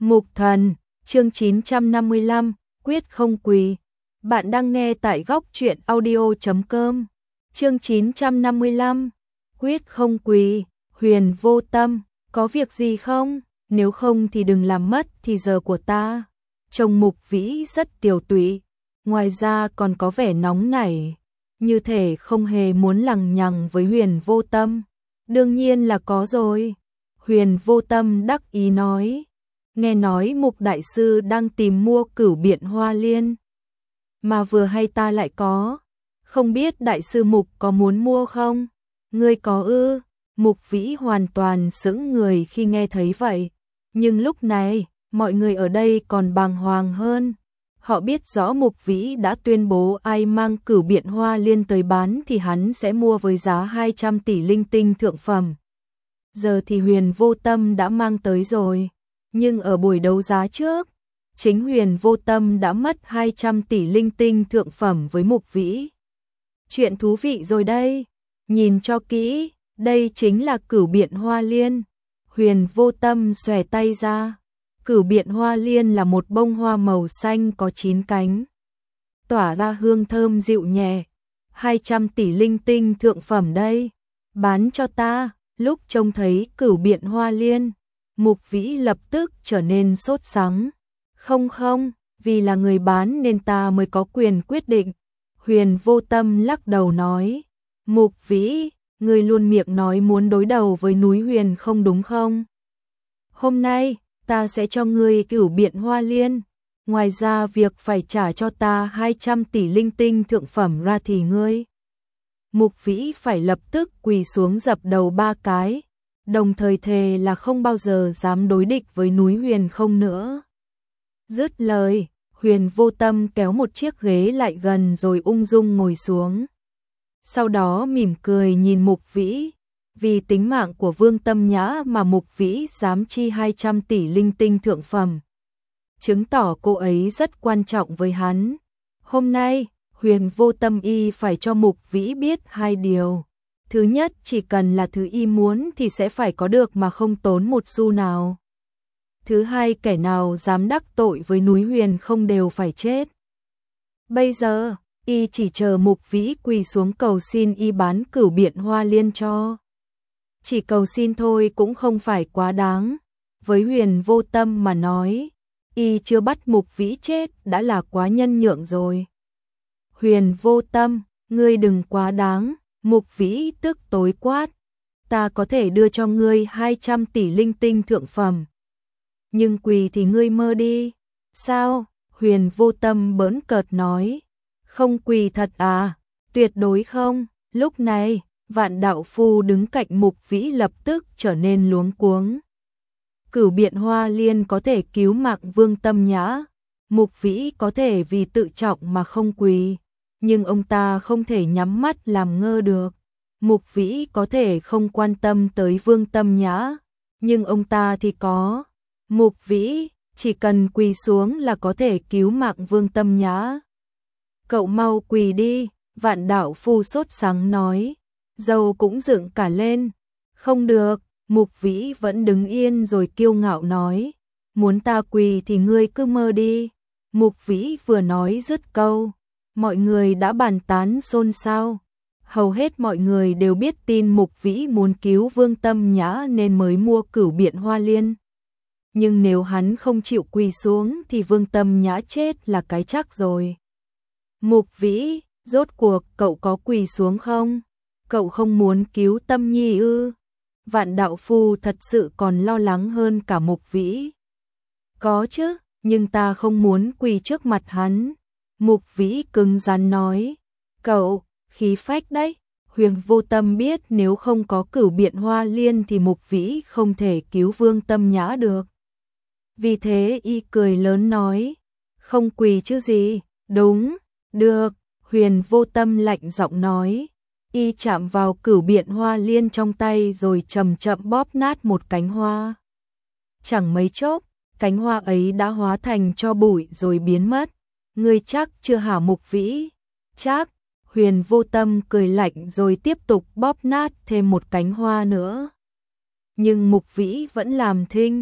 Mục Thần, chương 955, quyết không quỳ. Bạn đang nghe tại góc truyện audio.com. Chương 955, quyết không quỳ. Huyền Vô Tâm, có việc gì không? Nếu không thì đừng làm mất thì giờ của ta. Trông Mục Vĩ rất tiều tụy, ngoài ra còn có vẻ nóng nảy, như thể không hề muốn lằng nhằng với Huyền Vô Tâm. Đương nhiên là có rồi. Huyền Vô Tâm đắc ý nói. Nghe nói Mục đại sư đang tìm mua Cửu Biện Hoa Liên, mà vừa hay ta lại có, không biết đại sư Mục có muốn mua không? Ngươi có ư? Mục Vĩ hoàn toàn sững người khi nghe thấy vậy, nhưng lúc này, mọi người ở đây còn bàng hoàng hơn. Họ biết rõ Mục Vĩ đã tuyên bố ai mang Cửu Biện Hoa Liên tới bán thì hắn sẽ mua với giá 200 tỷ linh tinh thượng phẩm. Giờ thì Huyền Vô Tâm đã mang tới rồi. Nhưng ở buổi đấu giá trước, chính Huyền Vô Tâm đã mất 200 tỷ linh tinh thượng phẩm với Mục Vĩ. Chuyện thú vị rồi đây, nhìn cho kỹ, đây chính là Cửu Biện Hoa Liên. Huyền Vô Tâm xòe tay ra. Cửu Biện Hoa Liên là một bông hoa màu xanh có 9 cánh, tỏa ra hương thơm dịu nhẹ. 200 tỷ linh tinh thượng phẩm đây, bán cho ta. Lúc trông thấy Cửu Biện Hoa Liên, Mục Vĩ lập tức trở nên sốt sắng. Không, vì là người bán nên ta mới có quyền quyết định. Huyền Vô Tâm lắc đầu nói. Mục Vĩ, ngươi luôn miệng nói muốn đối đầu với núi Huyền không đúng không? Hôm nay, ta sẽ cho ngươi Cửu Biện Hoa Liên. Ngoài ra việc phải trả cho ta 200 tỷ linh tinh thượng phẩm ra thì ngươi. Mục Vĩ phải lập tức quỳ xuống dập đầu 3 cái, đồng thời thề là không bao giờ dám đối địch với núi Huyền không nữa. Dứt lời, Huyền Vô Tâm kéo một chiếc ghế lại gần rồi ung dung ngồi xuống. Sau đó mỉm cười nhìn Mục Vĩ, vì tính mạng của Vương Tâm Nhã mà Mục Vĩ dám chi 200 tỷ linh tinh thượng phẩm, chứng tỏ cô ấy rất quan trọng với hắn. Hôm nay, Huyền Vô Tâm y phải cho Mục Vĩ biết 2 điều. Thứ nhất, chỉ cần là thứ y muốn thì sẽ phải có được mà không tốn một xu nào. Thứ hai, kẻ nào dám đắc tội với núi Huyền không đều phải chết. Bây giờ, y chỉ chờ Mục Vĩ quỳ xuống cầu xin y bán Cửu Biện Hoa Liên cho. Chỉ cầu xin thôi cũng không phải quá đáng. Với Huyền Vô Tâm mà nói, y chưa bắt Mục Vĩ chết đã là quá nhân nhượng rồi. Huyền Vô Tâm, ngươi đừng quá đáng. Mục Vĩ tức tối quát. Ta có thể đưa cho ngươi 200 tỷ linh tinh thượng phẩm, nhưng quỳ thì ngươi mơ đi. Sao? Huyền Vô Tâm bỡn cợt nói. Không quỳ thật à? Tuyệt đối không. Lúc này, Vạn Đạo Phu đứng cạnh Mục Vĩ lập tức trở nên luống cuống. Cửu Biện Hoa Liên có thể cứu mạng Vương Tâm Nhã, Mục Vĩ có thể vì tự trọng mà không quỳ, nhưng ông ta không thể nhắm mắt làm ngơ được. Mục Vĩ có thể không quan tâm tới Vương Tâm Nhã, nhưng ông ta thì có. Mục Vĩ chỉ cần quỳ xuống là có thể cứu mạng Vương Tâm Nhã. Cậu mau quỳ đi, Vạn Đạo Phu sốt sắng nói. Dâu cũng dựng cả lên. Không được, Mục Vĩ vẫn đứng yên rồi kiêu ngạo nói. Muốn ta quỳ thì ngươi cứ mơ đi. Mục Vĩ vừa nói dứt câu, mọi người đã bàn tán xôn xao. Hầu hết mọi người đều biết tin Mục Vĩ muốn cứu Vương Tâm Nhã nên mới mua Cửu Biện Hoa Liên. Nhưng nếu hắn không chịu quỳ xuống thì Vương Tâm Nhã chết là cái chắc rồi. Mục Vĩ, rốt cuộc cậu có quỳ xuống không? Cậu không muốn cứu Tâm Nhi ư? Vạn Đạo Phu thật sự còn lo lắng hơn cả Mục Vĩ. Có chứ, nhưng ta không muốn quỳ trước mặt hắn. Mục Vĩ cứng rắn nói. Cậu, khí phách đấy. Huyền Vô Tâm biết nếu không có Cửu Biện Hoa Liên thì Mục Vĩ không thể cứu Vương Tâm Nhã được. Vì thế y cười lớn nói. Không quỳ chứ gì, đúng, được. Huyền Vô Tâm lạnh giọng nói. Y chạm vào Cửu Biện Hoa Liên trong tay rồi chậm chậm bóp nát một cánh hoa. Chẳng mấy chốc, cánh hoa ấy đã hóa thành tro bụi rồi biến mất. Ngươi chắc chưa hả Mục Vĩ? Chắc. Huyền Vô Tâm cười lạnh rồi tiếp tục bóp nát thêm một cánh hoa nữa. Nhưng Mục Vĩ vẫn làm thinh.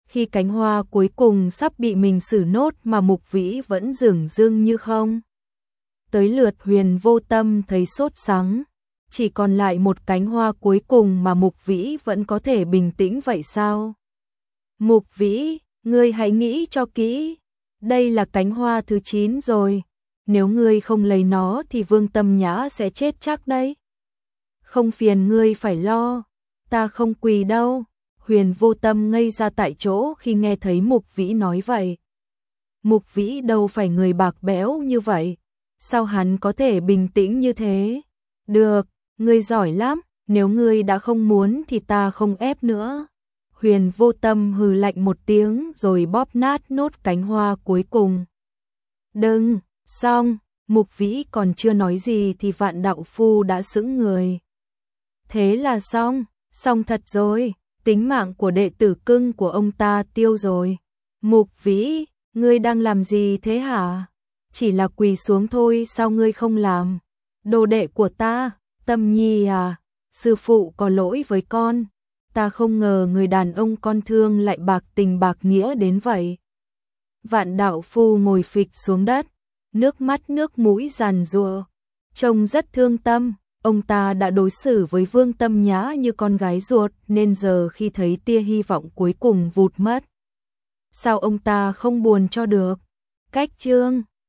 Khi cánh hoa cuối cùng sắp bị mình xử nốt mà Mục Vĩ vẫn dửng dưng như không. Tới lượt Huyền Vô Tâm thấy sốt sắng, chỉ còn lại một cánh hoa cuối cùng mà Mục Vĩ vẫn có thể bình tĩnh vậy sao? Mục Vĩ, ngươi hãy nghĩ cho kỹ, đây là cánh hoa thứ 9 rồi, nếu ngươi không lấy nó thì Vương Tâm Nhã sẽ chết chắc đấy. Không phiền ngươi phải lo, ta không quỳ đâu. Huyền Vô Tâm ngây ra tại chỗ khi nghe thấy Mục Vĩ nói vậy. Mục Vĩ đâu phải người bạc bẽo như vậy, sao hắn có thể bình tĩnh như thế? Được, ngươi giỏi lắm, nếu ngươi đã không muốn thì ta không ép nữa. Huyền Vô Tâm hừ lạnh một tiếng rồi bóp nát nốt cánh hoa cuối cùng. Đừng, xong, Mục Vĩ còn chưa nói gì thì Vạn đạo phu đã sững người. Thế là xong, xong thật rồi, tính mạng của đệ tử cưng của ông ta tiêu rồi. Mục Vĩ, ngươi đang làm gì thế hả? Chỉ là quỳ xuống thôi sao ngươi không làm? Đồ đệ của ta, Tâm Nhi à, sư phụ có lỗi với con. Ta không ngờ người đàn ông con thương lại bạc tình bạc nghĩa đến vậy. Vạn đạo phu ngồi phịch xuống đất, nước mắt nước mũi giàn giụa, trông rất thương tâm. Ông ta đã đối xử với Vương Tâm Nhã như con gái ruột nên giờ khi thấy tia hy vọng cuối cùng vụt mất. Sao ông ta không buồn cho được? Cách chương